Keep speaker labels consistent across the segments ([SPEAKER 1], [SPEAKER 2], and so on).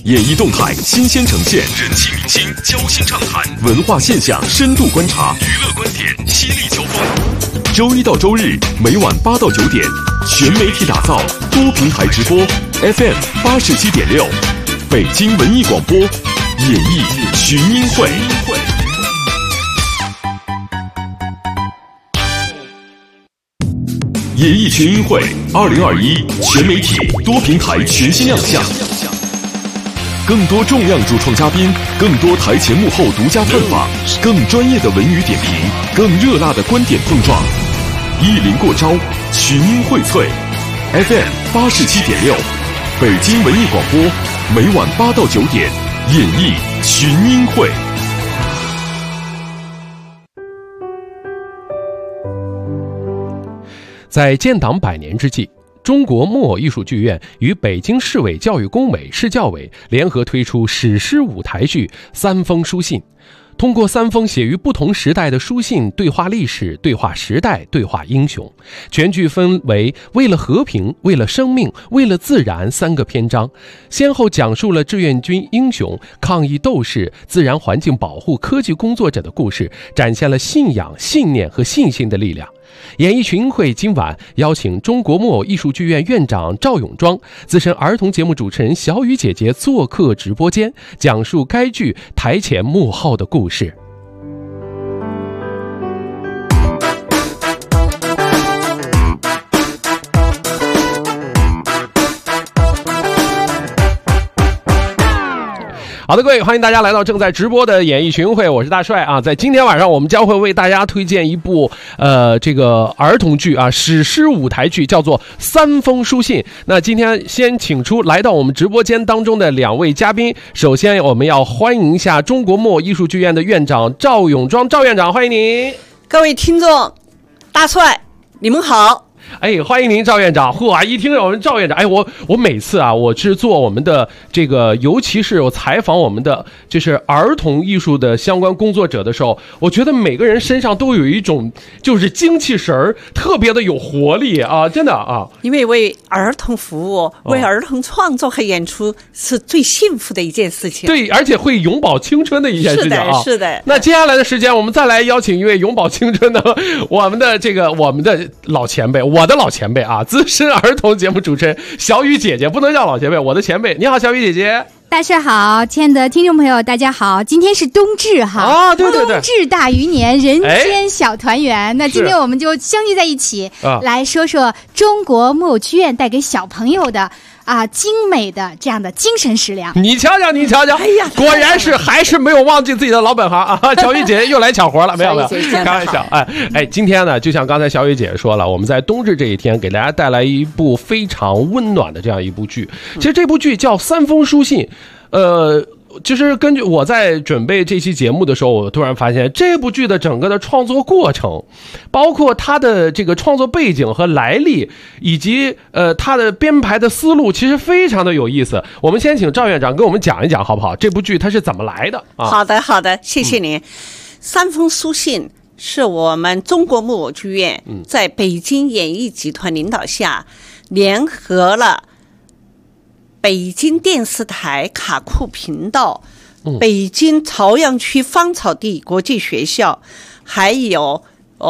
[SPEAKER 1] 演艺动态新鲜呈现，人气明星交心畅谈，文化现象深度观察，娱乐观点犀利交锋。周一到周日每晚8到9点，全媒体打造，多平台直播 ，FM 87.6，北京文艺广播，演艺群英会。演艺群英会2021全媒体多平台全新亮相，更多重量主创嘉宾，更多台前幕后独家探访，更专业的文娱点评，更热辣的观点碰撞，一临过招，群英荟萃。FM 87.6，北京文艺广播，每晚8到9点，演艺群英会。
[SPEAKER 2] 在建党100年之际，中国木偶艺术剧院与北京市委教育工委、市教委联合推出史诗舞台剧《三封书信》，通过3封写于不同时代的书信，对话历史，对话时代，对话英雄。全剧分为为了和平、为了生命、为了自然3个篇章，先后讲述了志愿军英雄、抗疫斗士、自然环境保护、科技工作者的故事，展现了信仰、信念和信心的力量。演艺群英会今晚邀请中国木偶艺术剧院院长赵永庄、资深儿童节目主持人小雨姐姐做客直播间，讲述该剧台前幕后的故事。好的，各位，欢迎大家来到正在直播的演艺群英会，我是大帅啊。在今天晚上，我们将会为大家推荐一部这个儿童剧啊，史诗舞台剧，叫做《三封书信》。那今天先请出来到我们直播间当中的2位嘉宾，首先我们要欢迎一下中国木偶艺术剧院的院长赵永庄，赵院长，欢迎您。
[SPEAKER 3] 各位听众，大帅，你们好。
[SPEAKER 2] 哎，欢迎您，赵院长。嚯，一听我们赵院长，哎，我每次啊，我是做我们的这个，尤其是我采访我们的就是儿童艺术的相关工作者的时候，我觉得每个人身上都有一种就是精气神儿，特别的有活力啊，真的啊。
[SPEAKER 3] 因为为儿童服务，为儿童创作和演出是最幸福的一件事情。
[SPEAKER 2] 对，而且会永葆青春的一件事情啊。
[SPEAKER 3] 是的。
[SPEAKER 2] 那接下来的时间，我们再来邀请一位永葆青春的我们的老前辈。我的老前辈啊，资深儿童节目主持人小雨姐姐，不能叫老前辈，我的前辈。你好，小雨姐姐。
[SPEAKER 4] 大帅好，亲爱的听众朋友，大家好。今天是冬至哈，
[SPEAKER 2] 啊，对，
[SPEAKER 4] 冬至大余年，人间小团圆。那今天我们就相聚在一起，来说说中国木偶剧院带给小朋友的精美的这样的精神食粮。
[SPEAKER 2] 你瞧瞧，哎呀，果然是还是没有忘记自己的老本行啊！小雨姐姐又来抢活了，没有，开玩笑。哎，今天呢，就像刚才小雨姐姐说了，我们在冬至这一天给大家带来一部非常温暖的这样一部剧。其实这部剧叫《三封书信》，就是根据我在准备这期节目的时候，我突然发现这部剧的整个的创作过程，包括它的这个创作背景和来历，以及它的编排的思路，其实非常的有意思。我们先请赵院长跟我们讲一讲好不好？这部剧它是怎么来的啊？
[SPEAKER 3] 好的，谢谢您。三封书信是我们中国木偶剧院在北京演艺集团领导下，联合了北京电视台卡库频道、北京朝阳区芳草地国际学校，还有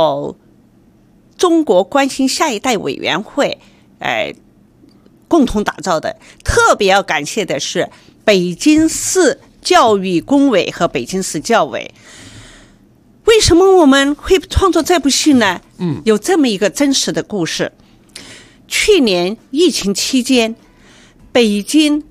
[SPEAKER 3] 中国关心下一代委员会，共同打造的。特别要感谢的是北京市教育工委和北京市教委。为什么我们会创作这部戏呢？有这么一个真实的故事。去年疫情期间，北京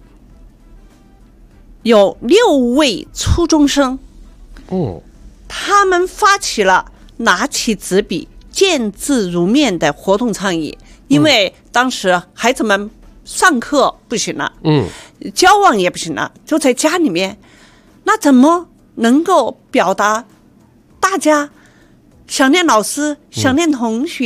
[SPEAKER 3] 有6位初中生，他们发起了拿起纸笔见字如面的活动倡议。因为当时孩子们上课不行了，交往也不行了，就在家里面，那怎么能够表达大家想念老师、想念同学，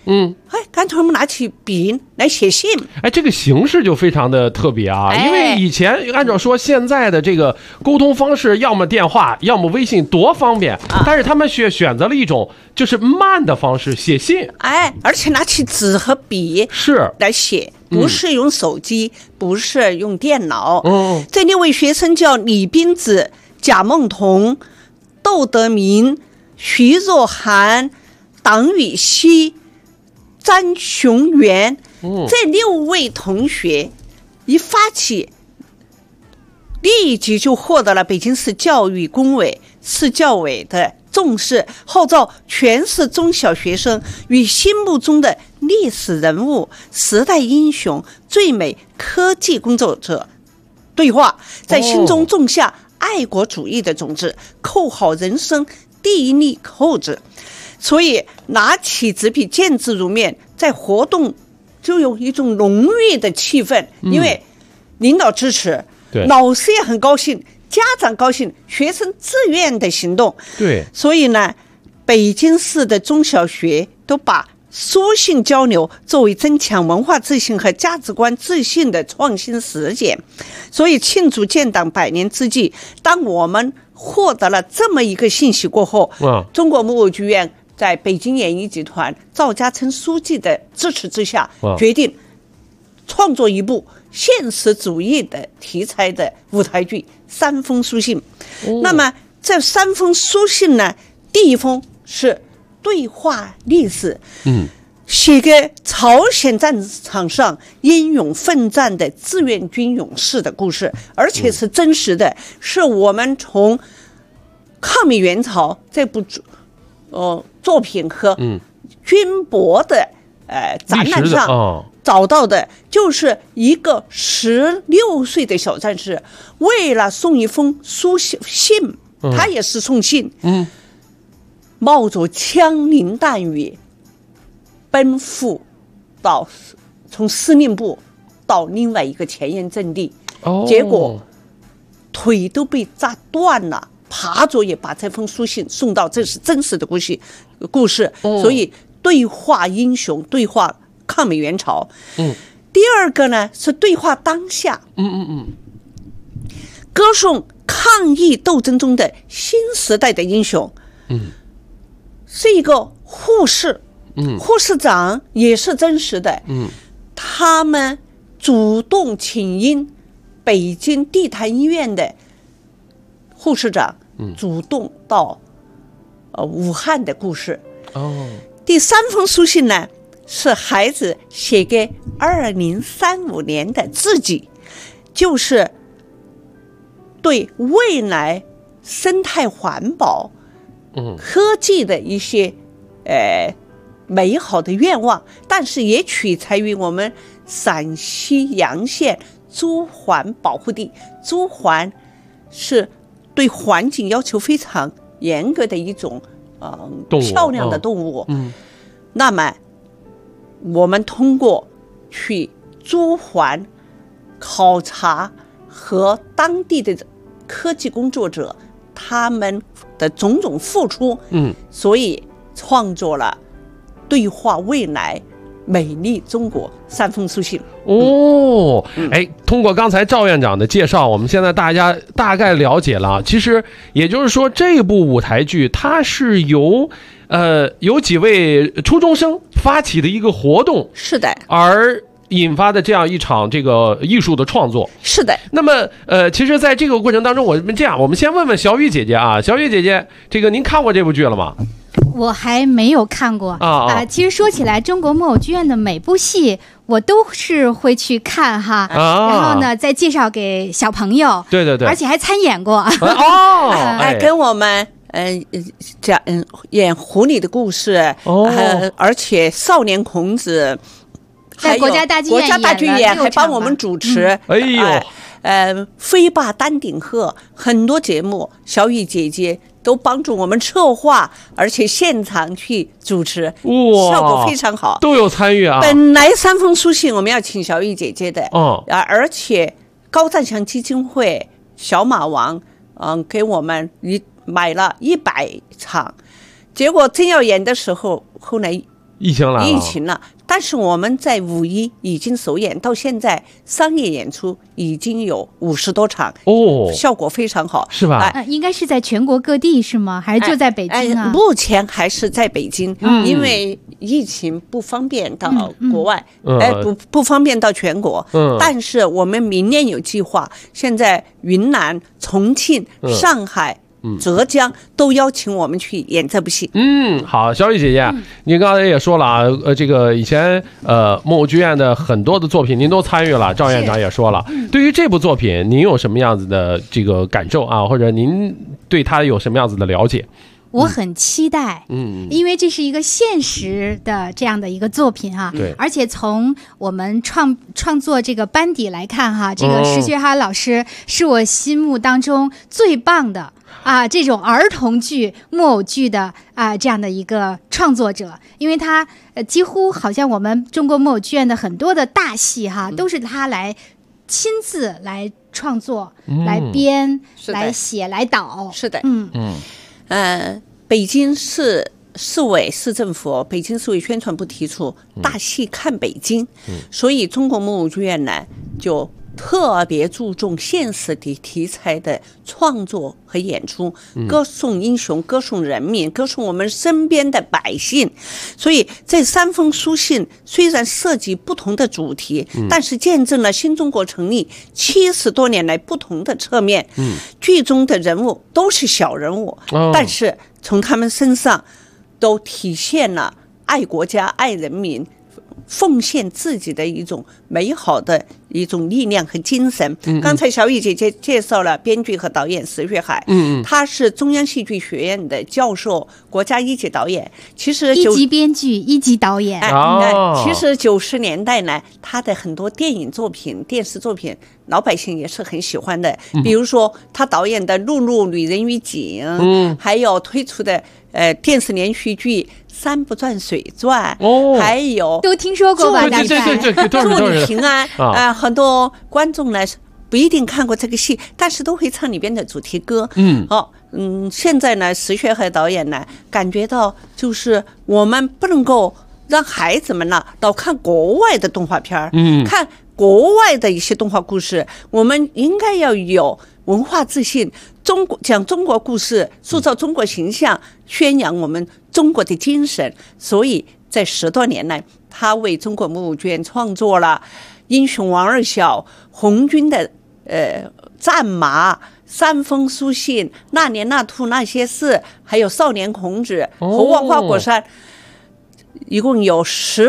[SPEAKER 3] 干脆我们拿起笔来写信。
[SPEAKER 2] 这个形式就非常的特别啊，因为以前按照说现在的这个沟通方式，要么电话，要么微信，多方便，但是他们却选择了一种就是慢的方式，写信。
[SPEAKER 3] 而且拿起纸和笔
[SPEAKER 2] 是
[SPEAKER 3] 来写，不是用手机，不是用电脑。这6位学生叫李冰子、贾梦彤、窦德明、徐若涵、党羽希、张雄元。这6位同学一发起，立即就获得了北京市教育工委、市教委的重视，号召全市中小学生与心目中的历史人物、时代英雄、最美科技工作者对话，在心中种下爱国主义的种子，扣好人生第一粒扣子。所以拿起纸笔，见字如面，在活动就有一种浓郁的气氛，因为领导支持，老师也很高兴，家长高兴，学生自愿的行动。
[SPEAKER 2] 对，
[SPEAKER 3] 所以呢，北京市的中小学都把书信交流作为增强文化自信和价值观自信的创新实践。所以庆祝建党100年之际，当我们获得了这么一个信息过后，中国木偶剧院在北京演艺集团赵家琛书记的支持之下，决定创作一部现实主义的题材的舞台剧《3封书信》。那么这3封书信呢，第一封是对话历史，写给朝鲜战场上英勇奋战的志愿军勇士的故事，而且是真实的，是我们从抗美援朝这部作品和军博的展览上找到的，就是一个16岁的小战士，为了送一封书信，他也是送信，冒着枪林弹雨奔赴到从司令部到另外一个前沿阵地，结果腿都被炸断了，爬着也把这封书信送到，这是真实的故事。所以对话英雄，对话抗美援朝。第二个呢是对话当下，歌颂抗疫斗争中的新时代的英雄。是一个护士，护士长也是真实的。他们主动请缨，北京地坛医院的护士长主动到武汉的故事。第3封书信呢，是孩子写给2035年的自己，就是对未来生态环保、科技的一些美好的愿望，但是也取材于我们陕西洋县朱鹮保护地。朱鹮是对环境要求非常严格的一种漂亮的动物。那么我们通过去朱鹮考察和当地的科技工作者他们的种种付出，所以创作了对话未来美丽中国3封书信。
[SPEAKER 2] 通过刚才赵院长的介绍，我们现在大家大概了解了，其实也就是说这部舞台剧它是有几位初中生发起的一个活动，
[SPEAKER 3] 是的，
[SPEAKER 2] 而引发的这样一场这个艺术的创作。
[SPEAKER 3] 是的。
[SPEAKER 2] 那么其实在这个过程当中，我们先问问小雨姐姐啊，小雨姐姐，这个您看过这部剧了吗？
[SPEAKER 4] 我还没有看过其实说起来，中国木偶剧院的每部戏我都是会去看哈，然后呢再介绍给小朋友，
[SPEAKER 2] 对，
[SPEAKER 4] 而且还参演过
[SPEAKER 3] 跟我们讲演狐狸的故事，而且少年孔子
[SPEAKER 4] 在国家大剧
[SPEAKER 3] 院还帮我们主持。飞罢丹顶鹤，很多节目小雨姐姐都帮助我们策划，而且现场去主持，效果非常好，
[SPEAKER 2] 都有参与啊。
[SPEAKER 3] 本来3封书信我们要请小雨姐姐的，而且高占祥基金会小马王给我们买了100场，结果真要演的时候，后来
[SPEAKER 2] 疫情来
[SPEAKER 3] 了。但是我们在5·1已经首演，到现在商业演出已经有50多场效果非常好，
[SPEAKER 2] 是吧？
[SPEAKER 4] 应该是在全国各地是吗？还是就在北京啊？
[SPEAKER 3] 目前还是在北京，因为疫情不方便到国外，不方便到全国。但是我们明年有计划，现在云南、重庆、上海。浙江都邀请我们去演这部戏。
[SPEAKER 2] 好，小雨姐姐，您刚才也说了啊，这个以前木偶剧院的很多的作品您都参与了，赵院长也说了。对于这部作品，您有什么样子的这个感受啊？或者您对它有什么样子的了解？
[SPEAKER 4] 我很期待，因为这是一个现实的这样的一个作品哈，
[SPEAKER 2] 对，
[SPEAKER 4] 而且从我们创作这个班底来看哈，这个石学海老师是我心目当中最棒的这种儿童剧、木偶剧的这样的一个创作者，因为他几乎好像我们中国木偶剧院的很多的大戏哈，都是他来亲自来创作、来编、来写、来导，
[SPEAKER 3] 是的，北京市委市政府、北京市委宣传部提出大戏看北京，所以中国木偶剧院呢就特别注重现实的题材的创作和演出，歌颂英雄，歌颂人民，歌颂我们身边的百姓。所以这3封书信虽然涉及不同的主题，但是见证了新中国成立70多年来不同的侧面。剧中的人物都是小人物，但是从他们身上都体现了爱国家、爱人民、奉献自己的一种美好的一种力量和精神。刚才小雨姐姐介绍了编剧和导演石学海，他是中央戏剧学院的教授，国家1级导演。其实
[SPEAKER 4] 1级编剧、1级导演。
[SPEAKER 3] 其实90年代呢，他的很多电影作品、电视作品，老百姓也是很喜欢的。比如说他导演的《露露、女人与井》，还有推出的电视连续剧《山不转水转》，还有
[SPEAKER 4] 都听说过吧？
[SPEAKER 2] 对，
[SPEAKER 3] 祝你平安很多观众呢不一定看过这个戏，但是都会唱里边的主题歌。现在呢，石学海导演呢感觉到，就是我们不能够让孩子们呢老看国外的动画片，看国外的一些动画故事，我们应该要有文化自信，讲中国故事，塑造中国形象，宣扬我们中国的精神。所以在10多年来，他为中国木偶剧院创作了英雄王二小、红军的战马、3封书信、那年那兔那些事，还有少年孔子、猴王花果山，一共有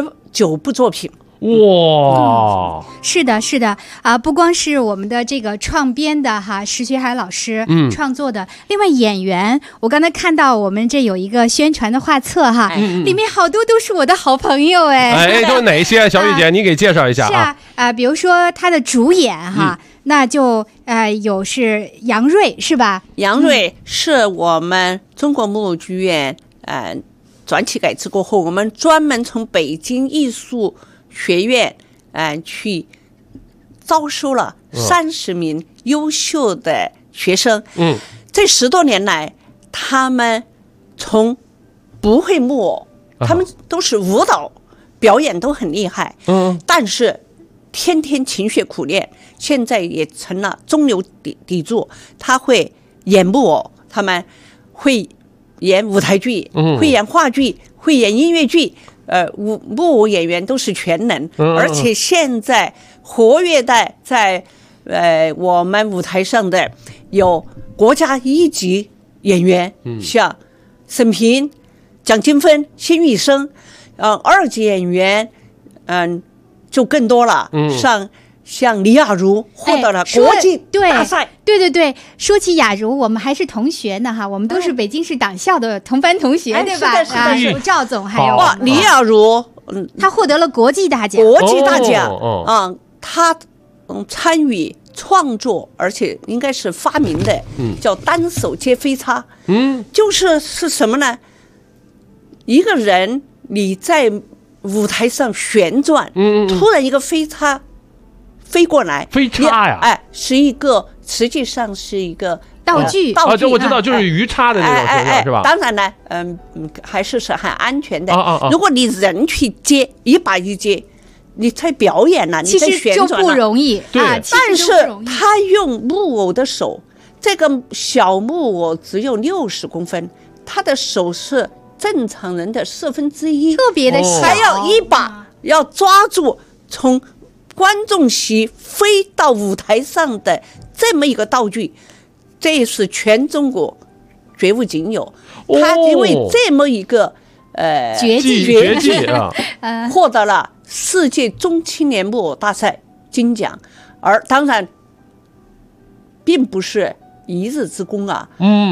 [SPEAKER 3] 19部作品。
[SPEAKER 2] 哇，
[SPEAKER 4] 是的不光是我们的这个创编的石学海老师创作的，另外演员，我刚才看到我们这有一个宣传的画册里面好多都是我的好朋友
[SPEAKER 2] 都是哪些？小雨姐你给介绍一下
[SPEAKER 4] 是比如说他的主演那就有是杨瑞是吧？
[SPEAKER 3] 杨瑞是我们中国木偶剧院转体改制过后，我们专门从北京艺术学院去招收了30名优秀的学生。这10多年来，他们从不会木偶，他们都是舞蹈表演都很厉害，但是天天勤学苦练，现在也成了中流砥柱。他会演木偶，他们会演舞台剧，会演话剧，会演音乐剧。木偶演员都是全能，而且现在活跃的在我们舞台上的有国家1级演员，像沈平、蒋金芬、辛玉生，2级演员就更多了，像李雅茹获得了国际大赛。
[SPEAKER 4] 对，说起雅茹，我们还是同学呢我们都是北京市党校的同班同学，对吧？有赵总，还有
[SPEAKER 3] 李雅茹，
[SPEAKER 4] 他获得了国际大奖。
[SPEAKER 3] 他参与创作，而且应该是发明的，叫单手接飞叉。就是什么呢？一个人你在舞台上旋转，突然一个飞叉飞过来，
[SPEAKER 2] 飞叉呀，
[SPEAKER 3] 实际上是一个
[SPEAKER 4] 道具
[SPEAKER 2] 啊，这我知道，就是鱼叉的那种形状，是吧？
[SPEAKER 3] 当然呢，还是很安全的。
[SPEAKER 2] 啊
[SPEAKER 3] 如果你人去接，一把一接，你在表演了，你在旋转了，
[SPEAKER 4] 其实就不容易
[SPEAKER 2] 对
[SPEAKER 4] 啊。
[SPEAKER 3] 但是他用木偶的手，这个小木偶只有60公分，他的手是正常人的1/4，
[SPEAKER 4] 特别的小，
[SPEAKER 3] 还要一把要抓住从观众席飞到舞台上的这么一个道具，这是全中国绝无仅有。他因为这么一个
[SPEAKER 4] 绝
[SPEAKER 2] 技啊，
[SPEAKER 3] 获得了世界中青年木偶大赛金奖，而当然并不是一日之功啊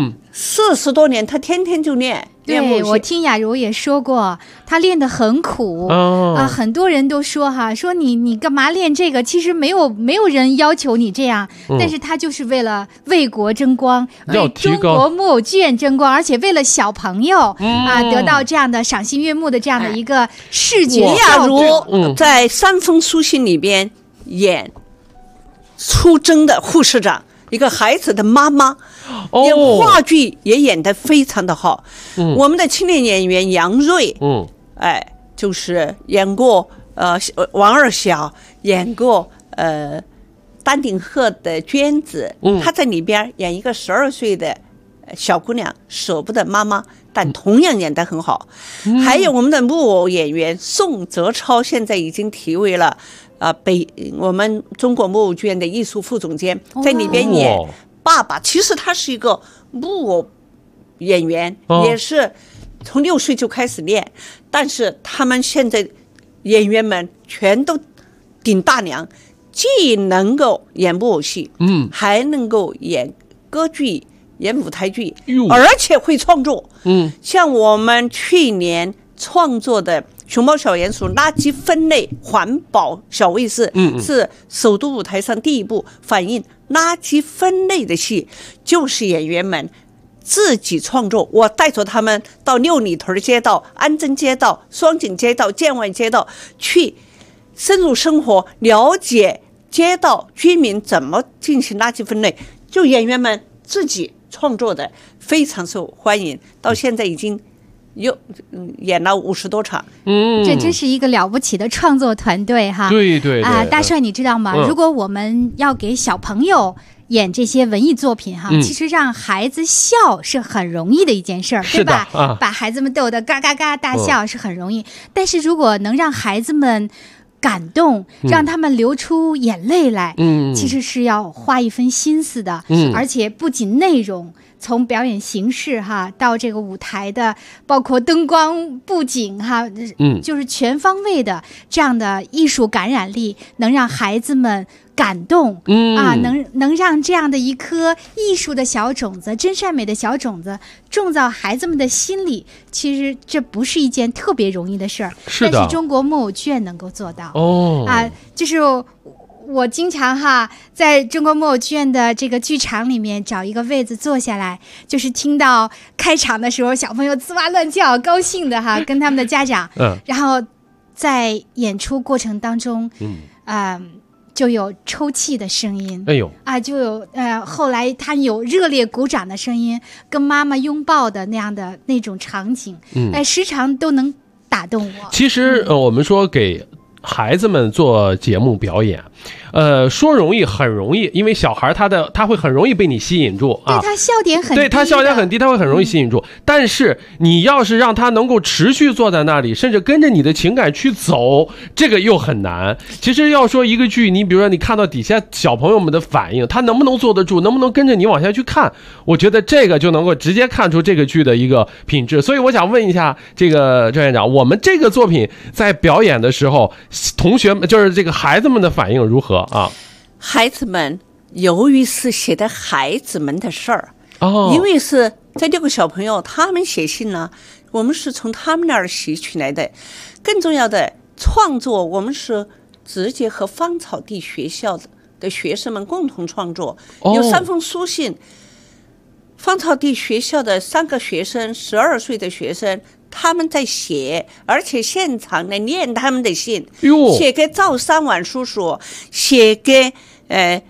[SPEAKER 3] ，40多年他天天就练木
[SPEAKER 4] 对，我听雅茹也说过，他练得很苦很多人都说说你干嘛练这个？其实没有人要求你这样，但是他就是为了为国争光，为中国木偶剧院争光，而且为了小朋友得到这样的赏心悦目的这样的一个视觉
[SPEAKER 3] 雅茹在《三封书信》里边演出征的护士长，一个孩子的妈妈，演话剧也演得非常的好。我们的青年演员杨瑞，就是演过王二小，演过丹顶鹤的娟子，她在里边演一个12岁的小姑娘，舍不得妈妈，但同样演得很好。还有我们的木偶演员宋泽超，现在已经提为了我们中国木偶剧院的艺术副总监，在里边演爸爸。其实他是一个木偶演员，也是从6岁就开始练，但是他们现在演员们全都顶大梁，既能够演木偶戏，还能够演歌剧、演舞台剧，而且会创作。像我们去年创作的熊猫小鼹鼠垃圾分类环保小卫士，是首都舞台上第一部反映垃圾分类的戏，就是演员们自己创作。我带着他们到六里屯街道、安贞街道、双井街道、建外街道去深入生活，了解街道居民怎么进行垃圾分类，就演员们自己创作的，非常受欢迎。到现在已经又演了50多场，
[SPEAKER 4] 这真是一个了不起的创作团队哈。
[SPEAKER 2] 对对
[SPEAKER 4] 大帅，你知道吗？如果我们要给小朋友演这些文艺作品哈，其实让孩子笑是很容易的一件事儿，对吧？把孩子们逗得嘎嘎嘎大笑是很容易，但是如果能让孩子们感动，让他们流出眼泪来，其实是要花一分心思的，而且不仅内容，从表演形式到这个舞台的，包括灯光布景就是全方位的这样的艺术感染力，能让孩子们感动，能让这样的一颗艺术的小种子、真善美的小种子种到孩子们的心里。其实这不是一件特别容易的事儿，但是中国木偶剧院能够做到。就是我经常在中国木偶剧院的这个剧场里面找一个位子坐下来，就是听到开场的时候小朋友滋哇乱叫，高兴的跟他们的家长，然后在演出过程当中，就有抽泣的声音，就有后来他有热烈鼓掌的声音，跟妈妈拥抱的那种场景，时常都能打动我。
[SPEAKER 2] 其实我们说给孩子们做节目表演，说容易很容易，因为小孩他会很容易被你吸引住
[SPEAKER 4] 对他笑点很低，
[SPEAKER 2] 对他笑点很低，他会很容易吸引住。但是你要是让他能够持续坐在那里，甚至跟着你的情感去走，这个又很难。其实要说一个剧，你比如说你看到底下小朋友们的反应，他能不能坐得住，能不能跟着你往下去看，我觉得这个就能够直接看出这个剧的一个品质。所以我想问一下这个郑院长，我们这个作品在表演的时候，同学们就是这个孩子们的反应如何？
[SPEAKER 3] 孩子们由于是写的孩子们的事儿，因为是这6个小朋友他们写信了，我们是从他们那儿吸取来的。更重要的创作，我们是直接和芳草地学校的学生们共同创作，有3封书信。芳草地学校的3个学生，12岁的学生，他们在写，而且现场来念他们的信，写给赵三晚叔叔，写给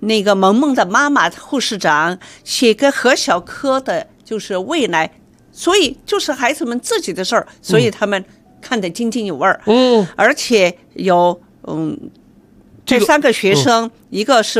[SPEAKER 3] 那个萌萌的妈妈护士长，写个何小科的，就是未来，所以就是孩子们自己的事儿，所以他们看得津津有味儿。而且有这3个学生，一个是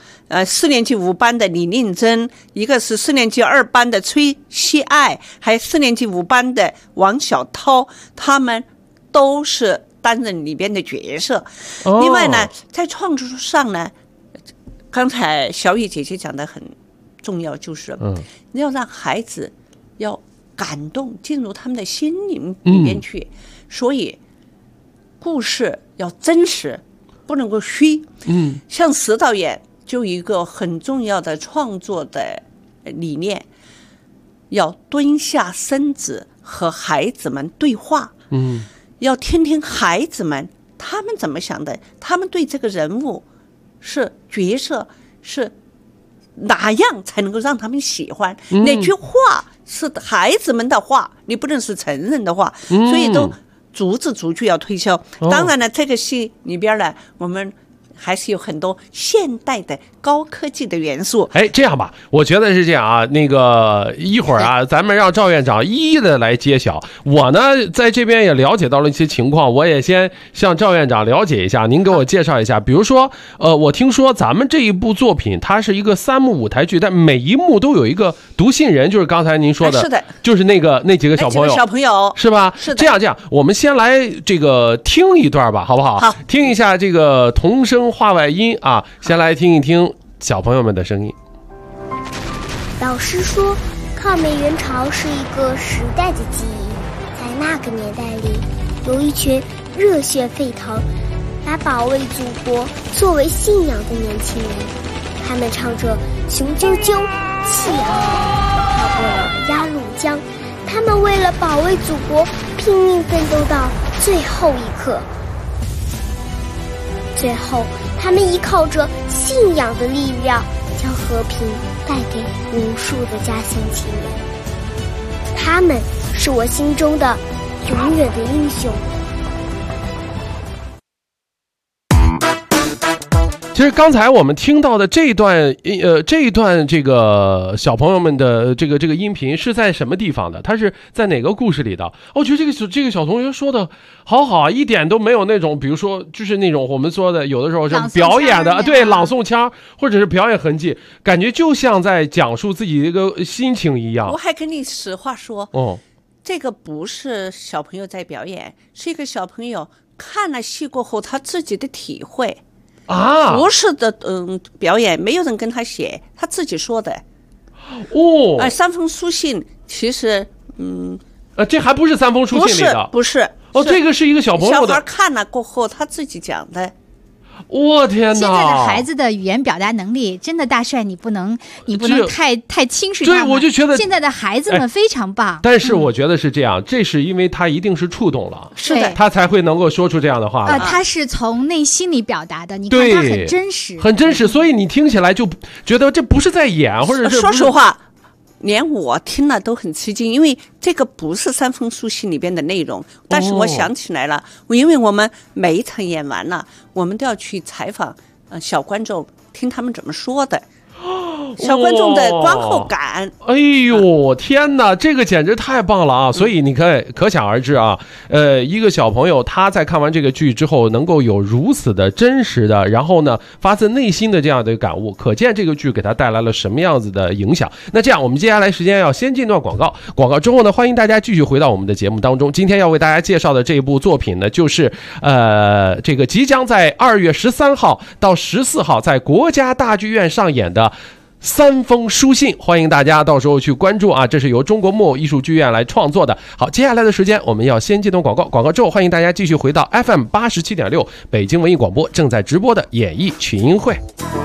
[SPEAKER 3] 4年级5班的李令珍，一个是4年级2班的崔希爱，还有4年级5班的王小涛，他们都是担任里边的角色。另外呢，在创作上呢，刚才小雨姐姐讲的很重要，就是要让孩子要感动，进入他们的心灵里面去。所以故事要真实，不能够虚。像石导演就一个很重要的创作的理念，要蹲下身子和孩子们对话。要听听孩子们他们怎么想的，他们对这个人物是角色是哪样才能够让他们喜欢，哪句话是孩子们的话，你不能是成人的话，所以都逐字逐句要推销。当然了，这个戏里边呢，我们还是有很多现代的高科技的元素。
[SPEAKER 2] 这样吧，我觉得是这样啊。那个一会儿啊，咱们让赵院长一一的来揭晓。我呢，在这边也了解到了一些情况，我也先向赵院长了解一下。您给我介绍一下，比如说，我听说咱们这一部作品，它是一个3幕舞台剧，但每一幕都有一个读信人，就是刚才您说的，
[SPEAKER 3] 是的，
[SPEAKER 2] 就是那几个小朋友，是吧？
[SPEAKER 3] 是的。
[SPEAKER 2] 这样，我们先来这个听一段吧，好不好？
[SPEAKER 3] 好，
[SPEAKER 2] 听一下这个童声话外音啊，先来听一听小朋友们的声音。
[SPEAKER 5] 老师说，抗美援朝是一个时代的记忆，在那个年代里，有一群热血沸腾、把保卫祖国作为信仰的年轻人，他们唱着雄赳赳、气昂昂，跳过了鸭绿江，他们为了保卫祖国拼命奋斗到最后一刻。最后，他们依靠着信仰的力量，将和平带给无数的家乡亲人。他们是我心中的永远的英雄。
[SPEAKER 2] 其实刚才我们听到的这一段这个小朋友们的这个音频是在什么地方的？他是在哪个故事里的？我觉得这个小同学说的好啊，一点都没有那种，比如说就是那种我们说的有的时候是表演的，对，朗诵腔或者是表演痕迹，感觉就像在讲述自己的一个心情一样。
[SPEAKER 3] 我还跟你实话说，这个不是小朋友在表演，是一个小朋友看了戏过后他自己的体会。不是的，表演没有人跟他写，他自己说的。3封书信，其实，
[SPEAKER 2] 这还不是3封书信里的，
[SPEAKER 3] 不是。
[SPEAKER 2] 这个是一个小朋友的，
[SPEAKER 3] 小孩看了过后他自己讲的。
[SPEAKER 2] 我天哪！
[SPEAKER 4] 现在的孩子的语言表达能力真的，大帅，你不能太轻视他们。
[SPEAKER 2] 对，我就觉得
[SPEAKER 4] 现在的孩子们非常棒。
[SPEAKER 2] 但是我觉得是这样，这是因为他一定是触动了，
[SPEAKER 3] 是的，
[SPEAKER 2] 他才会能够说出这样的话来。
[SPEAKER 4] 他是从内心里表达的，你看他很真实，
[SPEAKER 2] 很真实，所以你听起来就觉得这不是在演，或者是
[SPEAKER 3] 说实话。连我听了都很吃惊，因为这个不是3封书信里边的内容，但是我想起来了，因为我们每一场演完了，我们都要去采访小观众，听他们怎么说的，小观众的观后感。
[SPEAKER 2] 哎呦天哪，这个简直太棒了啊！所以你可想而知啊，一个小朋友他在看完这个剧之后能够有如此的真实的，然后呢发自内心的这样的感悟，可见这个剧给他带来了什么样子的影响。那这样我们接下来时间要先进段广告之后呢，欢迎大家继续回到我们的节目当中。今天要为大家介绍的这一部作品呢，就是这个即将在2月13号到14号在国家大剧院上演的3封书信，欢迎大家到时候去关注啊！这是由中国木偶艺术剧院来创作的。好，接下来的时间我们要先进段广告之后，欢迎大家继续回到 FM 87.6北京文艺广播正在直播的演艺群英会。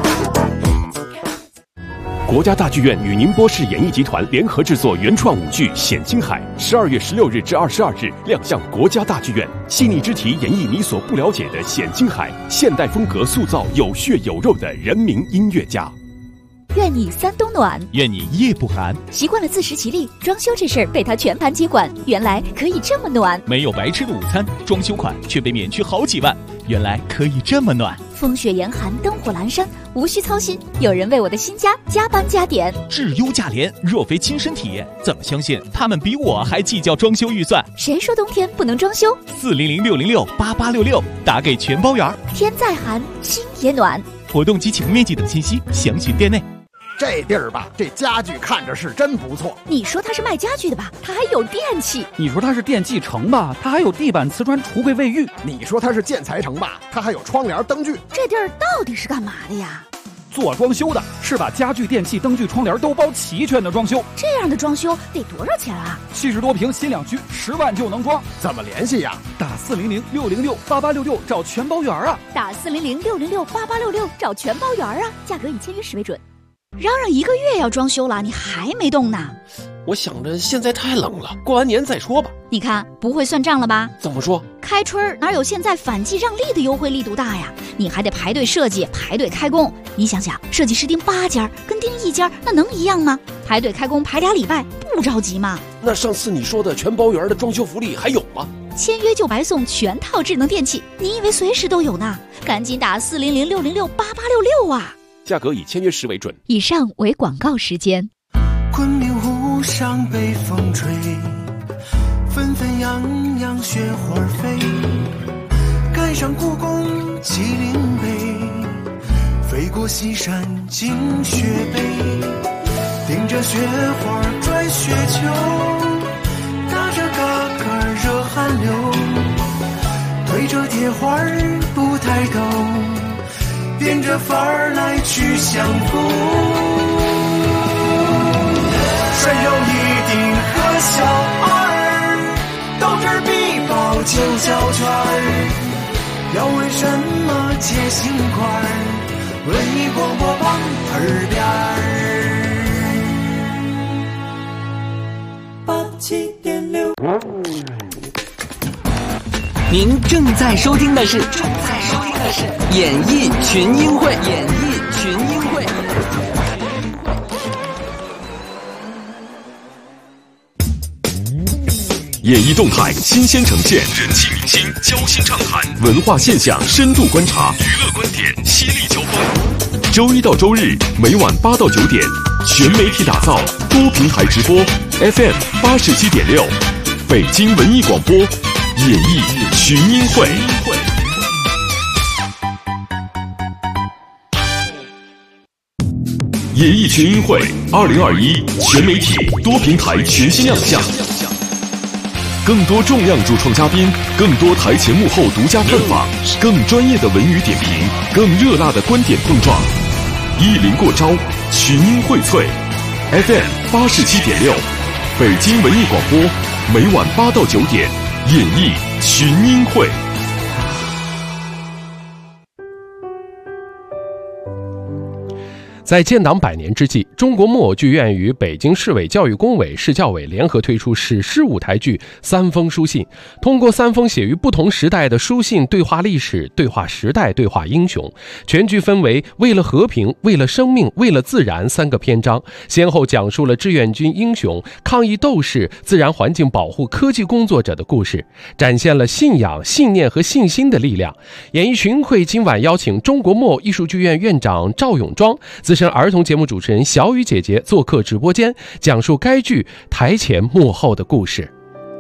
[SPEAKER 1] 国家大剧院与宁波市演艺集团联合制作原创舞剧《显金海》，12月16日至22日亮相国家大剧院。细腻之题演绎你所不了解的显金海，现代风格塑造有血有肉的人民音乐家。
[SPEAKER 6] 愿你3冬暖，
[SPEAKER 7] 愿你夜不寒。
[SPEAKER 6] 习惯了自食其力，装修这事儿被他全盘接管，原来可以这么暖。
[SPEAKER 7] 没有白吃的午餐，装修款却被免去好几万，原来可以这么暖。
[SPEAKER 6] 风雪严寒，灯火阑珊，无需操心，有人为我的新家加班加点。
[SPEAKER 7] 质优价廉，若非亲身体验，怎么相信他们比我还计较装修预算？
[SPEAKER 6] 谁说冬天不能装修
[SPEAKER 7] ？400-606-8866，打给全包圆。
[SPEAKER 6] 天再寒，心也暖。
[SPEAKER 7] 活动及请面积等信息详询店内。
[SPEAKER 8] 这地儿吧，这家具看着是真不错。
[SPEAKER 6] 你说它是卖家具的吧，它还有电器。
[SPEAKER 9] 你说它是电器城吧，它还有地板、瓷砖、橱柜、卫浴。
[SPEAKER 8] 你说它是建材城吧，它还有窗帘、灯具。
[SPEAKER 6] 这地儿到底是干嘛的呀？
[SPEAKER 9] 做装修的，是把家具、电器、灯具、窗帘都包齐全的装修。
[SPEAKER 6] 这样的装修得多少钱啊
[SPEAKER 9] ？70多平新两区，10万就能装。
[SPEAKER 8] 怎么联系呀？
[SPEAKER 9] 打400-606-8866找全包圆啊！
[SPEAKER 6] 打400-606-8866找全包圆啊！价格以签约时为准。嚷嚷1个月要装修了，你还没动呢？
[SPEAKER 2] 我想着现在太冷了，过完年再说吧。
[SPEAKER 6] 你看不会算账了吧？
[SPEAKER 2] 怎么说？
[SPEAKER 6] 开春哪有现在反季让利的优惠力度大呀？你还得排队设计，排队开工。你想想，设计师盯8家跟盯1家，那能一样吗？排队开工排2礼拜，不着急吗？
[SPEAKER 2] 那上次你说的全包圆的装修福利还有吗？
[SPEAKER 6] 签约就白送全套智能电器，你以为随时都有呢？赶紧打400-606-8866啊！
[SPEAKER 2] 价格以签约时为准。
[SPEAKER 6] 以上为广告时间。
[SPEAKER 10] 昆明湖上北风吹，纷纷扬扬雪花飞，赶上故宫麒麟碑，飞过西山惊雪碑，顶着雪花拽雪球，打着嘎嘎热汗流，推着铁环不抬头，变着法儿来去相逢，拴上一顶和小二，斗智必报9小圈儿，要问什么解心块，文艺广播榜耳边87.6。
[SPEAKER 11] 您正在收听的是演艺群英会。
[SPEAKER 1] 演艺动态新鲜呈现，人气明星交心畅谈，文化现象深度观察，娱乐观点犀利交锋。周一到周日每晚8到9点，全媒体打造，多平台直播 ，FM 87.6，北京文艺广播，演艺群英会。演艺群英会2021全媒体多平台全新亮相。更多重量主创嘉宾，更多台前幕后独家探访，更专业的文娱点评，更热辣的观点碰撞。一临过招，群英荟萃 ，FM 87.6，北京文艺广播，每晚8到9点，演艺群英会。
[SPEAKER 2] 在建党100年之际，中国木偶剧院与北京市委教育工委、市教委联合推出史诗舞台剧《3封书信》，通过3封写于不同时代的书信，对话历史、对话时代、对话英雄。全剧分为为了和平、为了生命、为了自然3个篇章，先后讲述了志愿军英雄、抗疫斗士、自然环境保护、科技工作者的故事，展现了信仰、信念和信心的力量。演艺群会今晚邀请中国木偶艺术剧院院长赵永庄、资深儿童节目主持人小雨姐姐做客直播间，讲述该剧台前幕后的故事。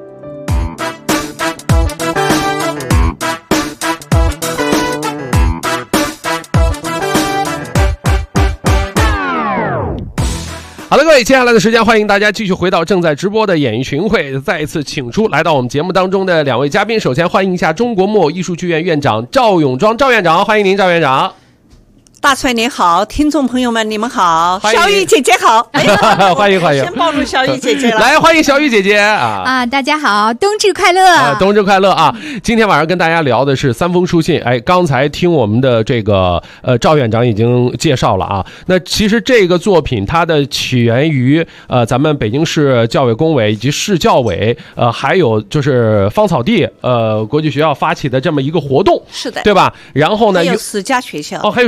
[SPEAKER 2] 好的，各位，接下来的时间，欢迎大家继续回到正在直播的演艺群会，再一次请出来到我们节目当中的2位嘉宾。首先欢迎一下中国木偶艺术剧院院长赵永庄，赵院长，欢迎您，赵院长。
[SPEAKER 3] 大翠你好，听众朋友们你们好，
[SPEAKER 2] 小
[SPEAKER 3] 雨姐姐好，
[SPEAKER 2] 欢迎
[SPEAKER 3] 先暴露小雨姐姐了，
[SPEAKER 2] 来欢迎小雨姐姐啊！
[SPEAKER 4] 大家好，冬至快乐！
[SPEAKER 2] 冬至快乐啊！今天晚上跟大家聊的是3封书信。哎，刚才听我们的这个赵院长已经介绍了啊。那其实这个作品它的起源于咱们北京市教委工委以及市教委还有就是芳草地国际学校发起的这么一个活动，
[SPEAKER 3] 是的，
[SPEAKER 2] 对吧？然后呢，
[SPEAKER 3] 还有10家学校
[SPEAKER 2] 还有10家学校。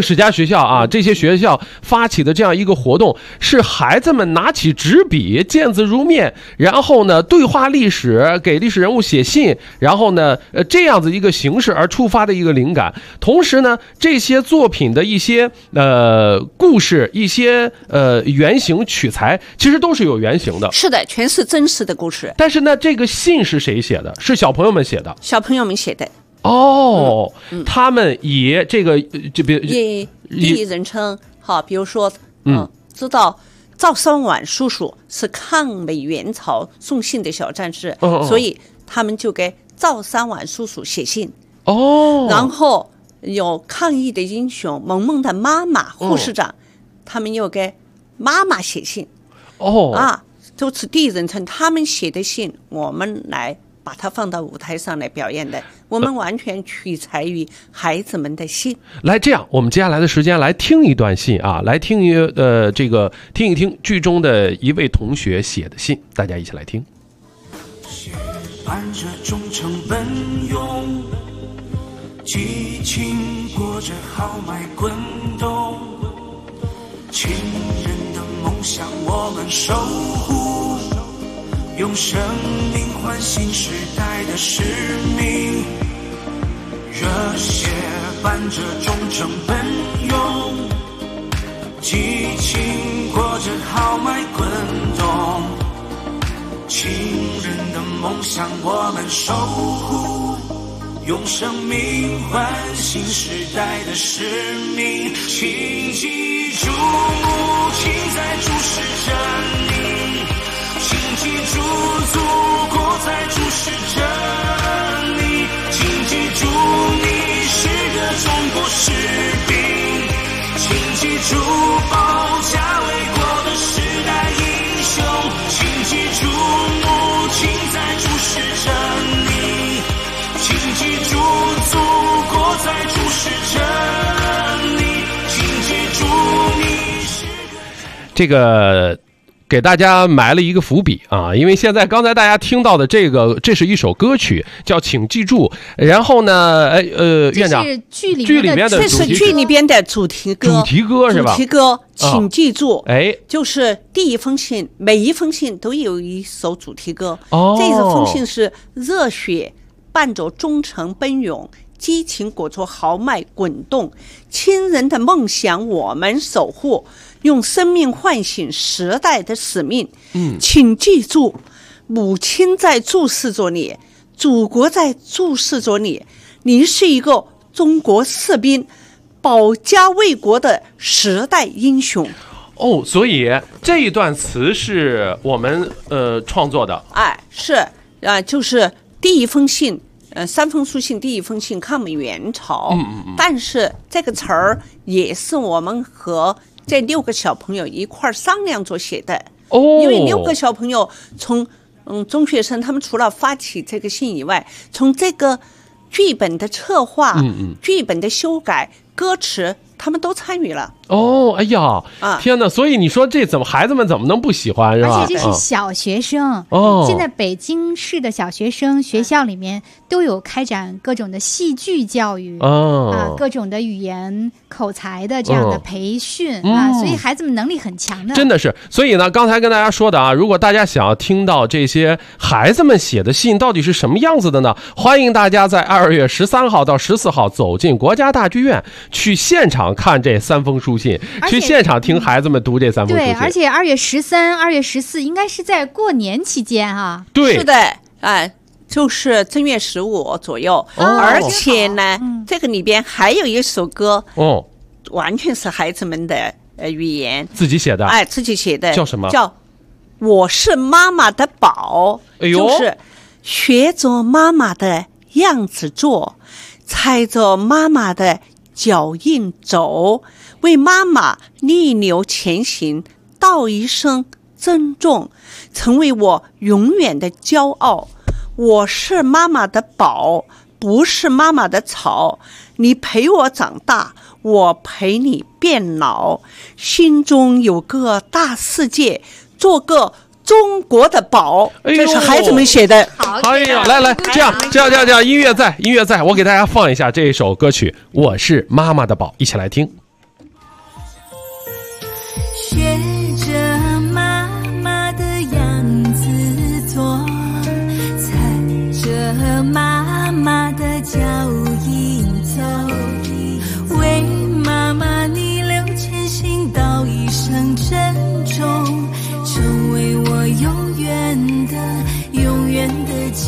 [SPEAKER 2] 校啊，这些学校发起的这样一个活动，是孩子们拿起纸笔，见字如面，然后呢对话历史，给历史人物写信，然后呢这样子一个形式而触发的一个灵感。同时呢，这些作品的一些故事，一些原型取材，其实都是有原型的。
[SPEAKER 3] 是的，全是真实的故事。
[SPEAKER 2] 但是呢，这个信是谁写的？是小朋友们写的。
[SPEAKER 3] 小朋友们写的。
[SPEAKER 2] 哦，他们以这个
[SPEAKER 3] 以第一人称，好，比如说，知道赵三晚叔叔是抗美援朝送信的小战士，所以他们就给赵三晚叔叔写信。
[SPEAKER 2] 哦，
[SPEAKER 3] 然后有抗疫的英雄萌萌的妈妈护士长，他们又给妈妈写信。都是第一人称，他们写的信，我们来把它放到舞台上来表演的，我们完全取材于孩子们的信。
[SPEAKER 2] 来，这样我们接下来的时间来听一段信啊，来听一听剧中的一位同学写的信，大家一起来听。
[SPEAKER 10] 血伴着忠诚奔涌，激情裹着豪迈滚动，亲人的梦想我们守护，用生命唤醒时代的使命，热血伴着忠诚奔涌，激情裹着豪迈滚动，亲人的梦想我们守护，用生命唤醒时代的使命，请记住母亲在注视着你，请记住祖国在注视着你，请记住你是个中国士兵，请记住保家卫国的时代英雄，请记住母亲在注视着你，请记住祖国在注视着你，请记住你是
[SPEAKER 2] 这个给大家埋了一个伏笔啊，因为刚才大家听到的这是一首歌曲，叫《请记住》。然后呢，院长，
[SPEAKER 4] 这是剧里
[SPEAKER 2] 面的
[SPEAKER 3] 这是剧里边的主题歌，
[SPEAKER 2] 是吧？
[SPEAKER 3] 主题歌，请记住，
[SPEAKER 2] 就是
[SPEAKER 3] 第一封信，每一封信都有一首主题歌。这封信是热血伴着忠诚奔涌，激情裹着豪迈滚动，亲人的梦想我们守护，用生命唤醒时代的使命。请记住，母亲在注视着你，祖国在注视着你，你是一个中国士兵，保家卫国的时代英雄。
[SPEAKER 2] 所以这一段词是我们创作的。
[SPEAKER 3] 是就是第一封信，3封书信，第一封信抗美援朝。但是这个词儿也是我们和这6个小朋友一块商量着写的。因为6个小朋友从中学生，他们除了发起这个信以外，从这个剧本的策划、剧本的修改、歌词，他们都参与了。
[SPEAKER 2] 哎呀，天哪！所以你说这孩子们怎么能不喜欢，是吧？
[SPEAKER 4] 而且这是小学生。现在北京市的小学生学校里面都有开展各种的戏剧教育各种的语言口才的这样的培训所以孩子们能力很强的。
[SPEAKER 2] 真的是。所以呢，刚才跟大家说的啊，如果大家想要听到这些孩子们写的信到底是什么样子的呢？欢迎大家在2月13号到14号走进国家大剧院，去现场看这3封书信，去现场听孩子们读这3封书信。
[SPEAKER 4] 对，而且2月13、2月14应该是在过年期间啊。
[SPEAKER 2] 对，
[SPEAKER 3] 是的，就是正月15左右。而且呢，这个里边还有一首歌，完全是孩子们的语言，
[SPEAKER 2] 自己写的。
[SPEAKER 3] 自己写的，
[SPEAKER 2] 叫什么？
[SPEAKER 3] 叫我是妈妈的宝。就是学着妈妈的样子做，踩着妈妈的脚印走，为妈妈逆流前行，道一声珍重，成为我永远的骄傲。我是妈妈的宝，不是妈妈的草，你陪我长大，我陪你变老，心中有个大世界，做个中国的宝。这是孩子们写的。
[SPEAKER 2] 哎呀，来，这样，音乐在，我给大家放一下这一首歌曲《我是妈妈的宝》，一起来听。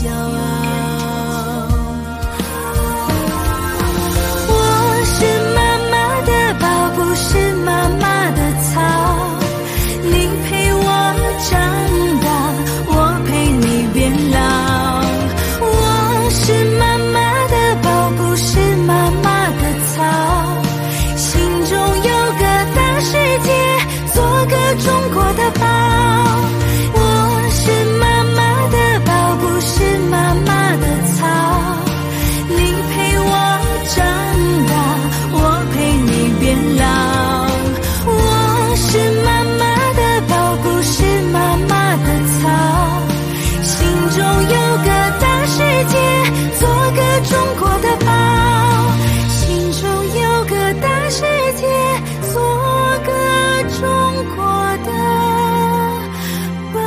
[SPEAKER 10] 骄傲。我是妈妈的宝，不是妈妈的草，你陪我长大，我陪你变老。我是妈妈的宝，不是妈妈的草，心中有个大世界，做个中国的宝。我是妈妈的宝，不是妈妈的草，你陪我长大，我陪你变老。我是妈妈的宝，不是妈妈的草，心中有个大世界，做个中国的宝。心中有个大世界，做个中国的宝。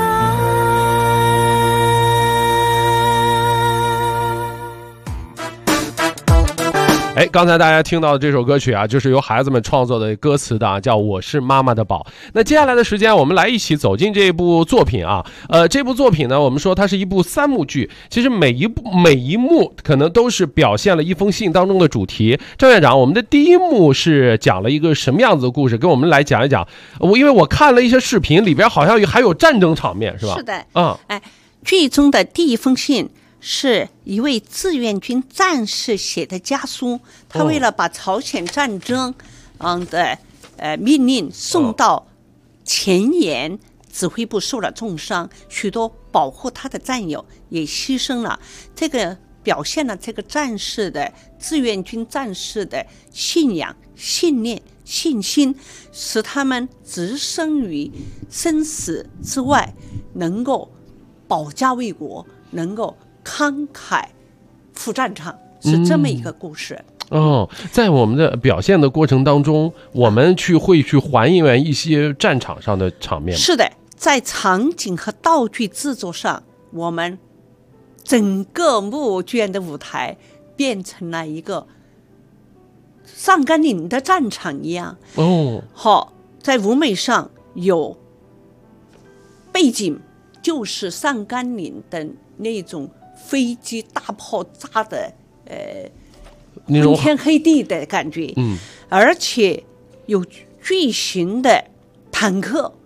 [SPEAKER 2] 哎，刚才大家听到的这首歌曲啊，就是由孩子们创作的歌词的啊，叫《我是妈妈的宝》。那接下来的时间，我们来一起走进这部作品啊。这部作品呢，我们说它是一部3幕剧，其实每一幕可能都是表现了一封信当中的主题。郑院长，我们的第一幕是讲了一个什么样子的故事？跟我们来讲一讲。因为我看了一些视频，里边好像还有战争场面，是吧？
[SPEAKER 3] 是的，
[SPEAKER 2] 哎，
[SPEAKER 3] 剧中的第一封信是一位志愿军战士写的家书，他为了把朝鲜战争的命令送到前沿，指挥部受了重伤，许多保护他的战友也牺牲了。这个表现了这个战士的志愿军战士的信仰、信念、信心，使他们置身于生死之外，能够保家卫国，能够慷慨赴战场，是这么一个故事。
[SPEAKER 2] 在我们的表现的过程当中，我们会去还原一些战场上的场面吗？
[SPEAKER 3] 是的，在场景和道具制作上，我们整个木偶剧院的舞台变成了一个上甘岭的战场一样。在舞美上有背景，就是上甘岭的那种飞机大炮炸的昏天黑地的感觉，而且有巨型的坦克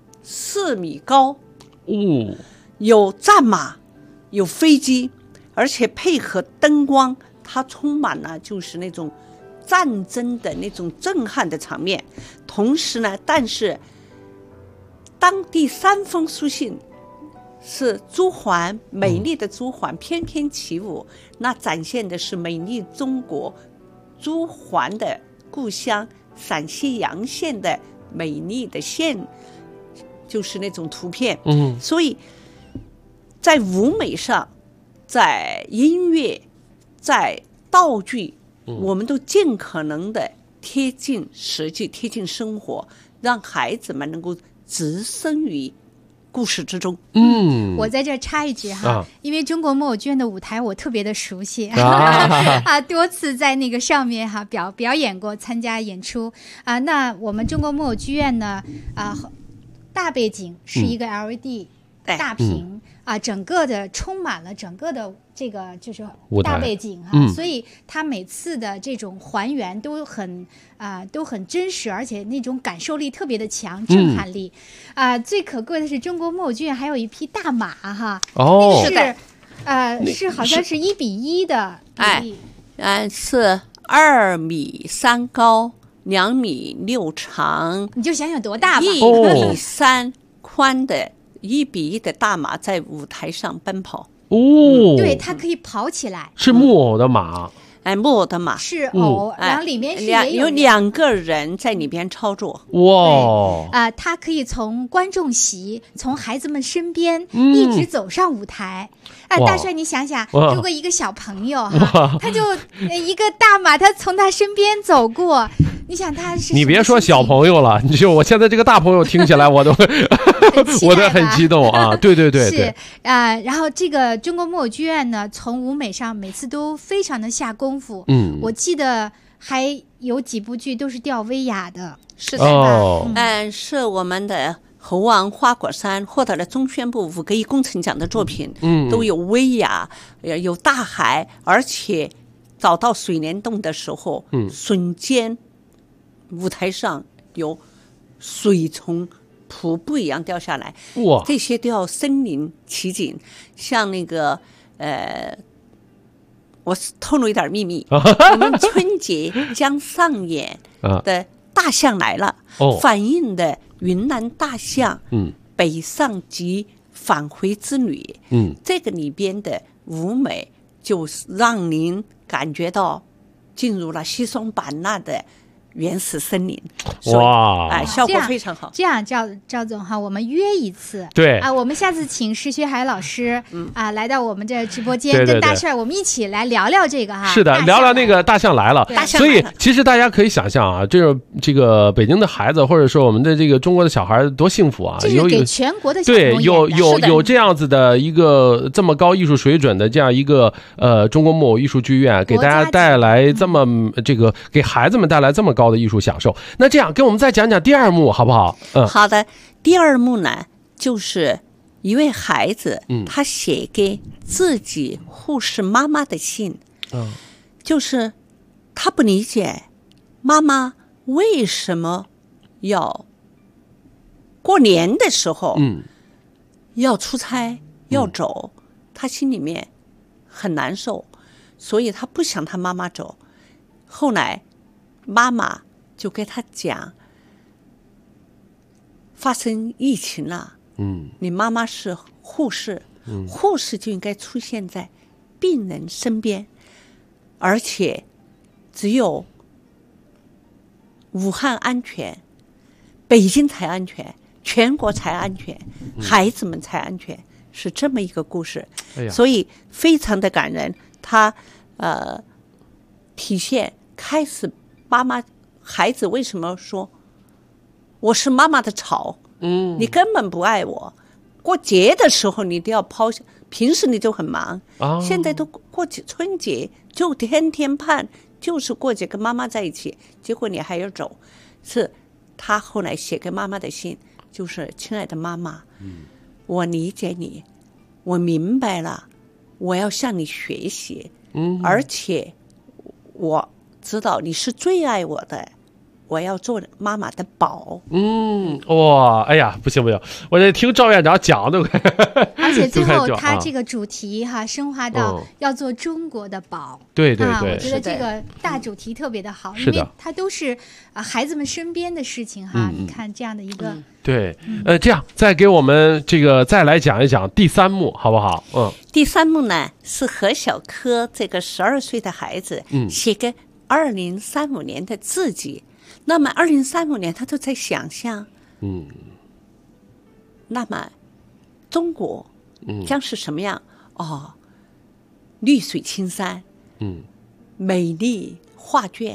[SPEAKER 3] 4米高，有战马，有飞机，而且配合灯光，它充满了就是那种战争的那种震撼的场面。同时呢，但是当第3封书信是朱鹮，美丽的朱鹮翩翩起舞，那展现的是美丽中国朱鹮的故乡陕西洋县的美丽的县，就是那种图片。所以在舞美上，在音乐，在道具，我们都尽可能的贴近实际，贴近生活，让孩子们能够置身于故事之中。
[SPEAKER 4] 我在这插一句哈，因为中国木偶剧院的舞台我特别的熟悉多次在那个上面哈表演过，参加演出那我们中国木偶剧院呢大背景是一个 LED 大屏整个的充满了整个的这个就是大背景所以它每次的这种还原都很真实，而且那种感受力特别的强，震撼力最可贵的是中国木偶剧院还有一匹大马哈，是好像是1比1的比例，
[SPEAKER 3] 是2.3米高，2.6米长，
[SPEAKER 4] 你就想想多大吧
[SPEAKER 3] ，1.3米宽的1比1的大马在舞台上奔跑。
[SPEAKER 4] 对，它可以跑起来，
[SPEAKER 2] 是木偶的马。
[SPEAKER 3] 木偶的马
[SPEAKER 4] 是偶，然后里面是
[SPEAKER 3] 有2个人在里边操作。
[SPEAKER 4] 它可以从观众席，从孩子们身边一直走上舞台。大帅，你想想，如果一个小朋友他就一个大马，他从他身边走过，你想他是？
[SPEAKER 2] 你别说小朋友了，你就我现在这个大朋友听起来我都我都很激动啊！对，
[SPEAKER 4] 是然后这个中国木偶剧院呢，从舞美上每次都非常的下功夫。我记得还有几部剧都是吊威亚的，
[SPEAKER 3] 是的，是我们的猴王花果山获得了中宣部5个亿工程奖的作品，都有威亚，有大海，而且找到水帘洞的时候，瞬间舞台上有水从瀑布一样掉下来，
[SPEAKER 2] 哇，
[SPEAKER 3] 这些都要身临其境。像那个我透露一点秘密，我们春节将上演的大象来了，反映的云南大象北上及返回之旅，这个里边的舞美就让您感觉到进入了西双版纳的原始森林。哇，效果非常好。
[SPEAKER 4] 这样赵总哈，我们约一次，
[SPEAKER 2] 对
[SPEAKER 4] 啊，我们下次请施学海老师来到我们这直播间，跟大帅我们一起来聊聊这个哈。
[SPEAKER 2] 是的，聊聊那个大象来了。所以其实大家可以想象啊，这个北京的孩子，或者说我们的这个中国的小孩多幸福啊！
[SPEAKER 4] 这是给全国的小朋友
[SPEAKER 2] 对，有这样子的一个这么高艺术水准的这样一个中国木偶艺术剧院，给大家带来这么这个给孩子们带来这么高的艺术享受。那这样跟我们再讲讲第二幕好不好？
[SPEAKER 3] 好的。第二幕呢，就是一位孩子，他写给自己护士妈妈的信，就是他不理解妈妈为什么要过年的时候，要出差要走，他心里面很难受，所以他不想他妈妈走。后来妈妈就跟他讲，发生疫情了，你妈妈是护士，护士就应该出现在病人身边，而且只有武汉安全，北京才安全，全国才安全，孩子们才安全，是这么一个故事。所以非常的感人。他体现开始妈妈孩子为什么说我是妈妈的草，你根本不爱我，过节的时候你都要抛下，平时你就很忙，现在都过春节就天天盼就是过节跟妈妈在一起，结果你还要走。是他后来写给妈妈的信，就是亲爱的妈妈，我理解你，我明白了，我要向你学习，而且我知道你是最爱我的，我要做妈妈的宝。
[SPEAKER 2] 哇，哎呀，不行，我这听赵院长讲都
[SPEAKER 4] 而且最后他这个主题哈升华到要做中国的宝。
[SPEAKER 2] 对，
[SPEAKER 4] 我觉得这个大主题特别的好，因为它都是孩子们身边的事情哈。你看这样的一个
[SPEAKER 2] 对，这样再给我们这个再来讲一讲第三幕好不好？
[SPEAKER 3] 第三幕呢是何小柯这个12岁的孩子写给2035年的自己。那么2035年他都在想象，那么中国将是什么样？绿水青山，美丽画卷，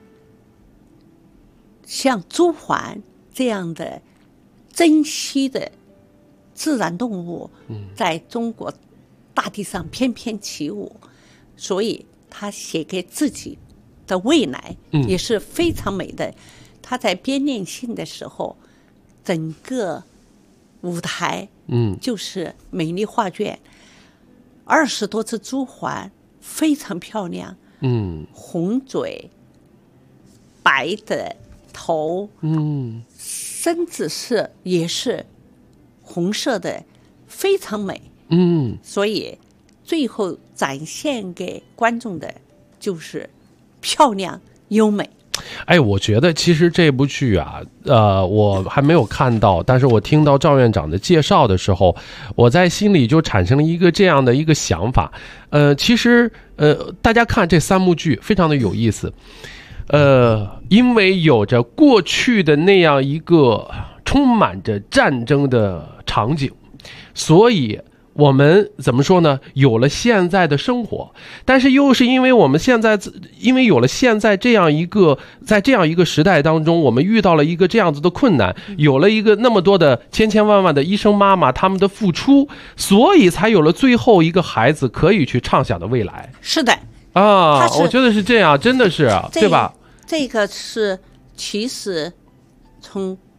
[SPEAKER 3] 像朱鹮这样的珍稀的自然动物，在中国大地上翩翩起舞。所以他写给自己的未来也是非常美的。他在编念信的时候，整个舞台就是美丽画卷，20多只朱鹮非常漂亮，红嘴白的头，身子也是红色的，非常美。所以最后展现给观众的就是漂亮优美。
[SPEAKER 2] 我觉得其实这部剧啊，我还没有看到，但是我听到赵院长的介绍的时候，我在心里就产生了一个这样的一个想法。其实大家看这3幕剧非常的有意思，因为有着过去的那样一个充满着战争的场景，所以我们怎么说呢？有了现在的生活，但是又是因为我们因为有了现在这样一个，在这样一个时代当中，我们遇到了一个这样子的困难，有了一个那么多的千千万万的医生妈妈他们的付出，所以才有了最后一个孩子可以去畅想的未来。
[SPEAKER 3] 是的
[SPEAKER 2] 我觉得是这样，真的是对吧？
[SPEAKER 3] 这个是其实从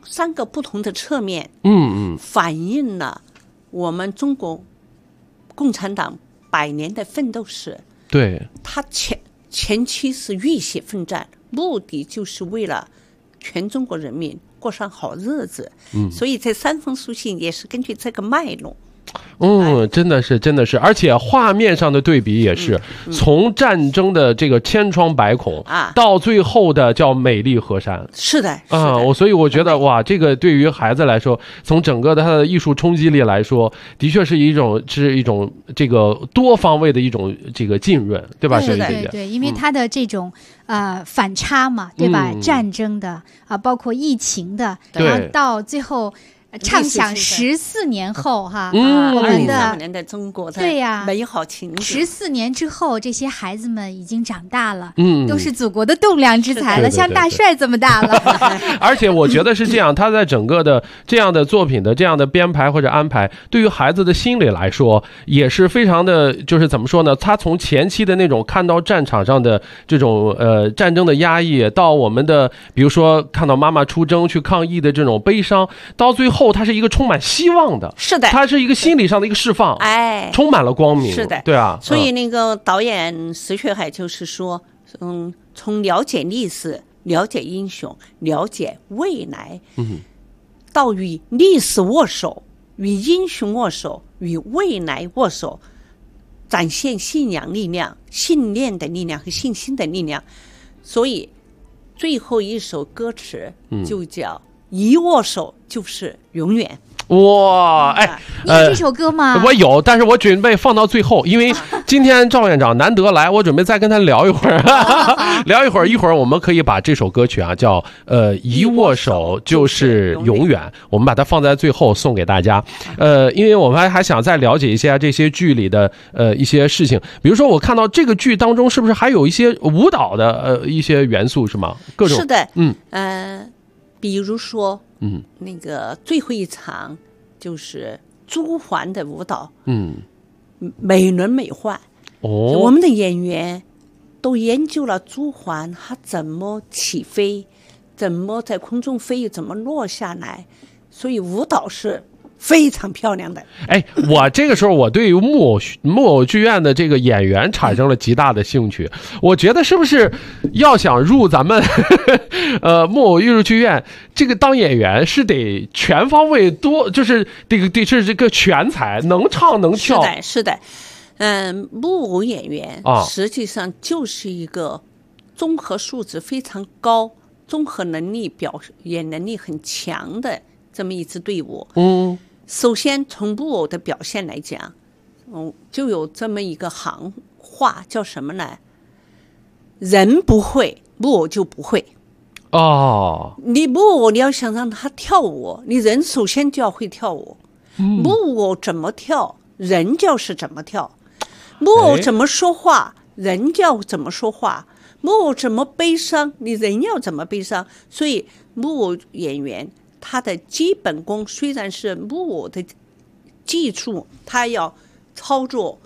[SPEAKER 3] 3个不同的侧面，反映了我们中国共产党100年的奋斗史。
[SPEAKER 2] 对，
[SPEAKER 3] 他前期是浴血奋战，目的就是为了全中国人民过上好日子。所以这3封书信也是根据这个脉络。
[SPEAKER 2] 真的是，而且画面上的对比也是，从战争的这个千疮百孔到最后的叫美丽河山。
[SPEAKER 3] 是的
[SPEAKER 2] 所以我觉得哇，这个对于孩子来说，从整个的他的艺术冲击力来说，的确是一种这个多方位的一种这个浸润，对吧？
[SPEAKER 4] 对，因为他的这种反差嘛，对吧？战争的包括疫情的，然后到最后畅想14年后哈，我们的
[SPEAKER 3] 年的中国的美好情景。
[SPEAKER 4] 14年之后，这些孩子们已经长大了，都是祖国的栋梁之才了，像大帅这么大了。
[SPEAKER 2] 而且我觉得是这样，他在整个的这样的作品的这样的编排或者安排，对于孩子的心理来说，也是非常的，就是怎么说呢？他从前期的那种看到战场上的这种战争的压抑，到我们的比如说看到妈妈出征去抗疫的这种悲伤，到最后它是一个充满希望的，
[SPEAKER 3] 是的，
[SPEAKER 2] 它是一个心理上的一个释放，充满了光明，
[SPEAKER 3] 是的，
[SPEAKER 2] 对啊。
[SPEAKER 3] 所以那个导演石学海就是说，从了解历史、了解英雄、了解未来，到与历史握手、与英雄握手、与未来握手，展现信仰力量、信念的力量和信心的力量。所以最后一首歌词就叫一握手就是永远。
[SPEAKER 2] 哇，
[SPEAKER 4] 你有这首歌吗？
[SPEAKER 2] 我有，但是我准备放到最后，因为今天赵院长难得来，我准备再跟他聊一会儿，聊一会儿，一会儿我们可以把这首歌曲啊叫一握手就是永远，我们把它放在最后送给大家。因为我们还想再了解一下这些剧里的一些事情，比如说我看到这个剧当中是不是还有一些舞蹈的一些元素是吗？各种
[SPEAKER 3] 是的，比如说那个最后一场就是朱鹮的舞蹈，美轮美奂。我们的演员都研究了朱鹮它怎么起飞，怎么在空中飞，怎么落下来，所以舞蹈是非常漂亮的。
[SPEAKER 2] 我这个时候我对于木偶剧院的这个演员产生了极大的兴趣。我觉得是不是要想入咱们木偶艺术剧院，这个当演员是得全方位多，就是是这个全才，能唱能跳。
[SPEAKER 3] 是的。木偶演员实际上就是一个综合素质非常高、综合能力、表演能力很强的这么一支队伍。首先从木偶的表现来讲，就有这么一个行话叫什么呢？人不会，木偶就不会。你木偶你要想让他跳舞，你人首先就要会跳舞。木偶怎么跳，人就是怎么跳；木偶怎么说话，人就要怎么说话；木偶怎么悲伤，你人要怎么悲伤。所以木偶演员他的基本功虽然是木偶的技术，他要操作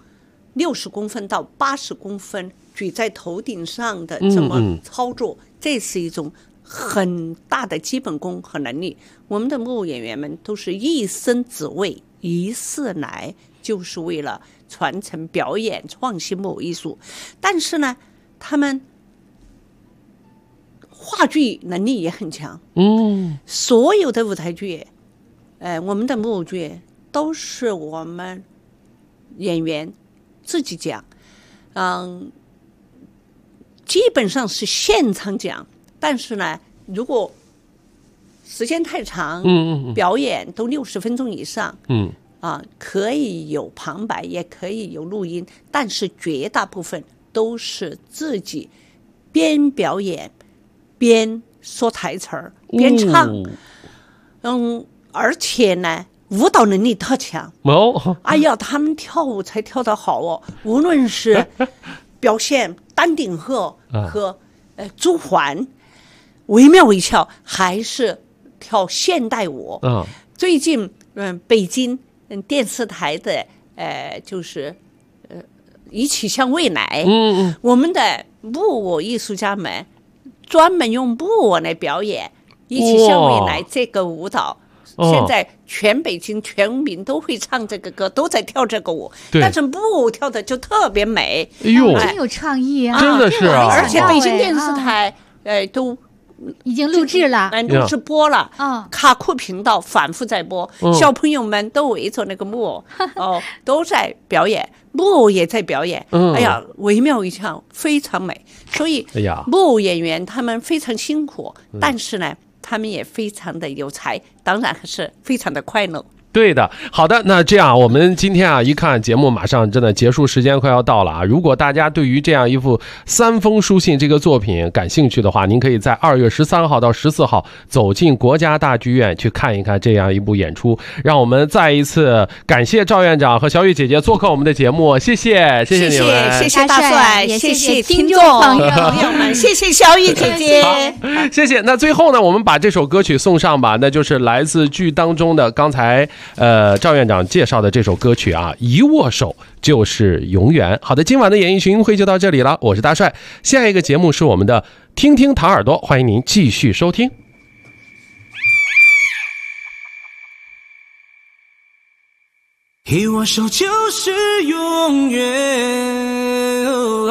[SPEAKER 3] 60公分到80公分举在头顶上的这么操作，这是一种很大的基本功和能力。我们的木偶演员们都是一生只为一世来，就是为了传承表演创新木偶艺术。但是呢，他们话剧能力也很强。所有的舞台剧，我们的木偶剧都是我们演员自己讲，基本上是现场讲。但是呢，如果时间太长，表演都60分钟以上，可以有旁白，也可以有录音，但是绝大部分都是自己边表演边说台词儿边唱。而且呢舞蹈能力特强。哎呀，他们跳舞才跳得好哦，无论是表现丹顶鹤和朱鹮惟妙惟肖，还是跳现代舞。最近北京电视台的就是一起向未来，我们的木偶艺术家们专门用木偶来表演一起向未来这个舞蹈。现在全北京全民都会唱这个歌，都在跳这个舞，但是木偶跳的就特别美。
[SPEAKER 2] 哎呦，
[SPEAKER 4] 真有创意啊！
[SPEAKER 2] 真的是啊！
[SPEAKER 3] 而且北京电视台都
[SPEAKER 4] 已经录制了，
[SPEAKER 3] 录制播了，卡酷频道反复在播，小朋友们都围着那个木偶，都在表演，木偶也在表演，哎呀，惟妙惟肖，非常美。所以，木偶演员他们非常辛苦，但是呢，他们也非常的有才，当然还是非常的快乐。
[SPEAKER 2] 对的，好的，那这样我们今天啊，一看节目马上真的结束时间快要到了啊！如果大家对于这样一幅三封书信这个作品感兴趣的话，您可以在2月13号到14号走进国家大剧院去看一看这样一部演出。让我们再一次感谢赵院长和小雨姐姐做客我们的节目，谢谢你们，
[SPEAKER 3] 谢谢大帅，谢谢听众朋友们，谢谢小雨姐姐，
[SPEAKER 2] 谢谢。那最后呢，我们把这首歌曲送上吧，那就是来自剧当中的刚才赵院长介绍的这首歌曲啊，一握手就是永远。好的，今晚的演艺群英会就到这里了，我是大帅。下一个节目是我们的听听唐耳朵，欢迎您继续收听。
[SPEAKER 10] 一握手就是永远，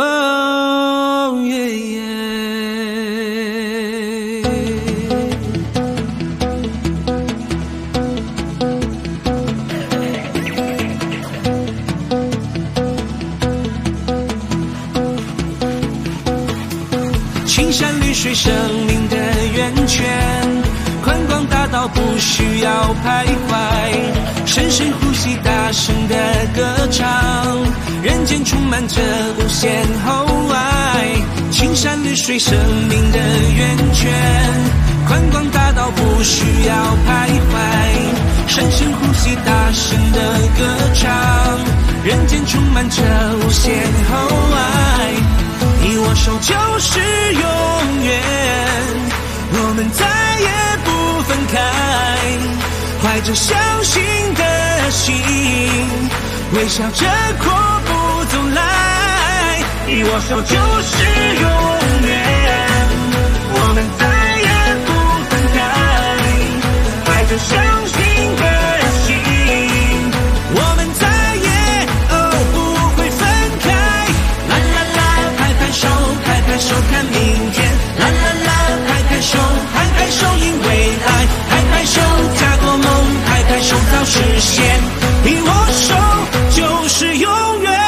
[SPEAKER 10] 青山绿水生命的源泉，宽广大道不需要徘徊，深深呼吸大声的歌唱，人间充满着无限厚爱。青山绿水生命的源泉，宽广大道不需要徘徊，深深呼吸大声的歌唱，人间充满着无限厚爱。一握手就是永远，我们再也不分开，怀着相信的心，微笑着阔步走来。一握手就是永远，我们再也不分开，怀着相信的心，我们再也不会分开。啦啦啦，拍拍手，拍拍手看明天，啦啦啦，拍拍手，拍拍手迎未来，拍拍手家国梦，拍拍手早实现。一握手就是永远。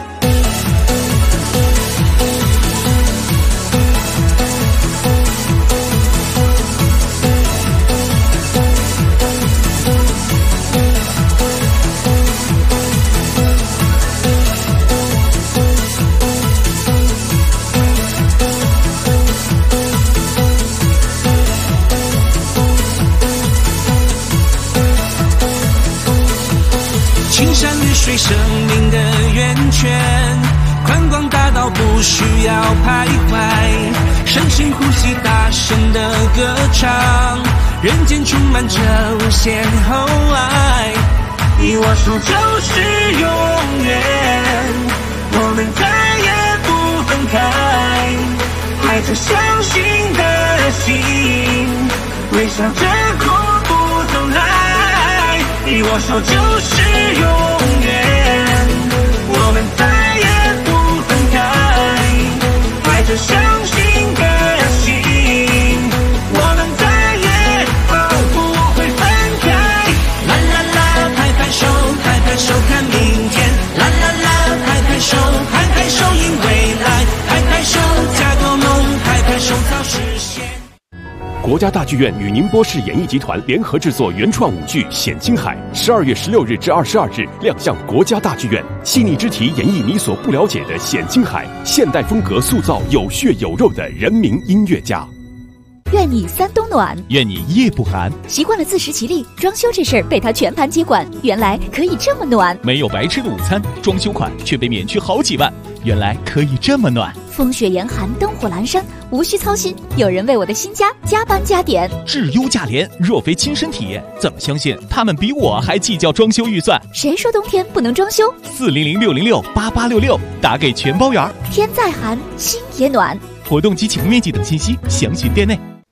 [SPEAKER 10] 青山绿水生命的源泉，宽广大道不需要徘徊，深深呼吸大声的歌唱，人间充满着无限厚爱。一握手就是永远，我们再也不分开，怀着相信的心，微笑着阔步走来。一握手就是永远，我们再也不分开，怀着相信的心，我们再也不会分开。啦啦啦，拍拍手，拍拍手看明天，啦啦啦，拍拍手，拍拍手迎未来，拍拍手家国梦，拍拍手早实现。
[SPEAKER 1] 国家大剧院与宁波市演艺集团联合制作原创舞剧《显青海》，12月16日至22日亮相国家大剧院。细腻之题演绎你所不了解的显青海，现代风格塑造有血有肉的人民音乐家。
[SPEAKER 6] 愿你三冬暖，
[SPEAKER 7] 愿你夜不寒。
[SPEAKER 6] 习惯了自食其力，装修这事儿被他全盘接管，原来可以这么暖。
[SPEAKER 7] 没有白吃的午餐，装修款却被免去好几万，原来可以这么暖。
[SPEAKER 6] 风雪严寒，灯火阑珊，无需操心，有人为我的新家加班加点。
[SPEAKER 7] 质优价廉，若非亲身体验，怎么相信他们比我还计较装修预算？
[SPEAKER 6] 谁说冬天不能装修
[SPEAKER 7] ？400-606-8866，打给全包圆。
[SPEAKER 6] 天再寒，心也暖。
[SPEAKER 7] 活动及启动面积等信息详询店内。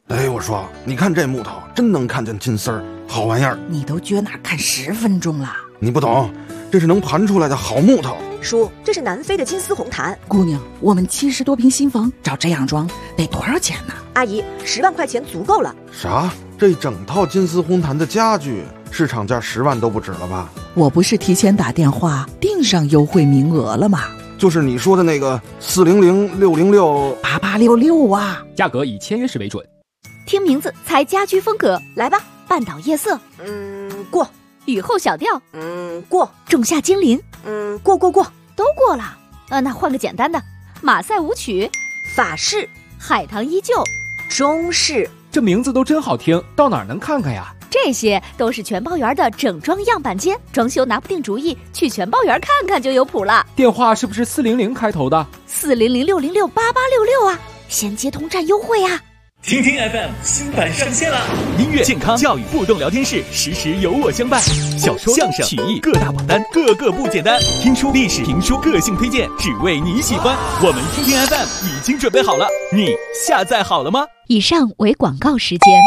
[SPEAKER 8] 哎，我说，你看这木头真能看见金丝儿，好玩意儿。
[SPEAKER 12] 你都撅哪看10分钟了？
[SPEAKER 8] 你不懂，这是能盘出来的好木头。
[SPEAKER 13] 叔，这是南非的金丝红檀。
[SPEAKER 12] 姑娘，我们70多平新房，照这样装得多少钱呢？
[SPEAKER 13] 阿姨，10万块钱足够了。
[SPEAKER 8] 啥？这整套金丝红檀的家具，市场价10万都不止了吧？
[SPEAKER 12] 我不是提前打电话订上优惠名额了吗？
[SPEAKER 8] 就是你说的那个400-606-8866
[SPEAKER 12] 啊，
[SPEAKER 9] 价格以签约时为准。
[SPEAKER 6] 听名字猜家居风格，来吧，半岛夜色，
[SPEAKER 13] 过；
[SPEAKER 6] 雨后小调，
[SPEAKER 13] 过；
[SPEAKER 6] 仲夏精灵，
[SPEAKER 13] 过，
[SPEAKER 6] 都过了。那换个简单的，马赛舞曲，
[SPEAKER 13] 法式，
[SPEAKER 6] 海棠依旧，
[SPEAKER 13] 中式。
[SPEAKER 9] 这名字都真好听，到哪儿能看看呀？
[SPEAKER 6] 这些都是全包园的整装样板间，装修拿不定主意，去全包园看看就有谱了。
[SPEAKER 9] 电话是不是400开头的
[SPEAKER 6] ？400-606-8866啊，先接通占优惠啊！
[SPEAKER 7] 听听 FM 新版上线了，音乐、健康、教育、互动聊天室，时时有我相伴。小说、相声、曲艺各大榜单，个个不简单。听书、历史、评书、个性推荐，只为你喜欢。我们听听 FM 已经准备好了，你下载好了吗？
[SPEAKER 6] 以上为广告时间。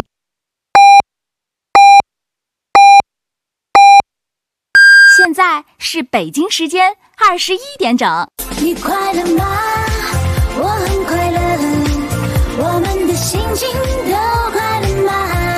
[SPEAKER 6] 现在是北京时间21点整。
[SPEAKER 14] 你快乐吗？我很快乐，我们的心情都快乐吗？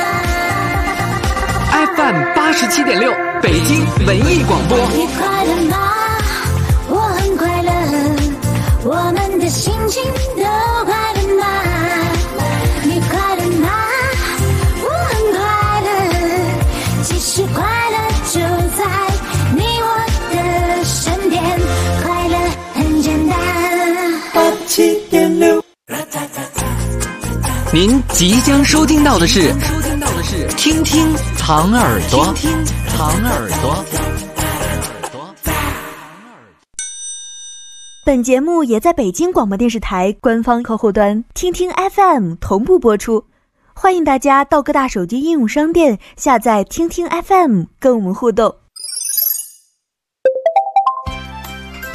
[SPEAKER 11] FM 87.6，北京文艺广播。
[SPEAKER 14] 你快乐吗？我很快乐，我们的心情都快乐吗？你快乐吗？我很快乐，其实快乐就在你我的身边，快乐很简单。87.6。
[SPEAKER 11] 您即将收听到的是听听糖耳朵，糖耳朵。
[SPEAKER 15] 本节目也在北京广播电视台官方客户端听听 FM 同步播出，欢迎大家到各大手机应用商店下载听听 FM 跟我们互动。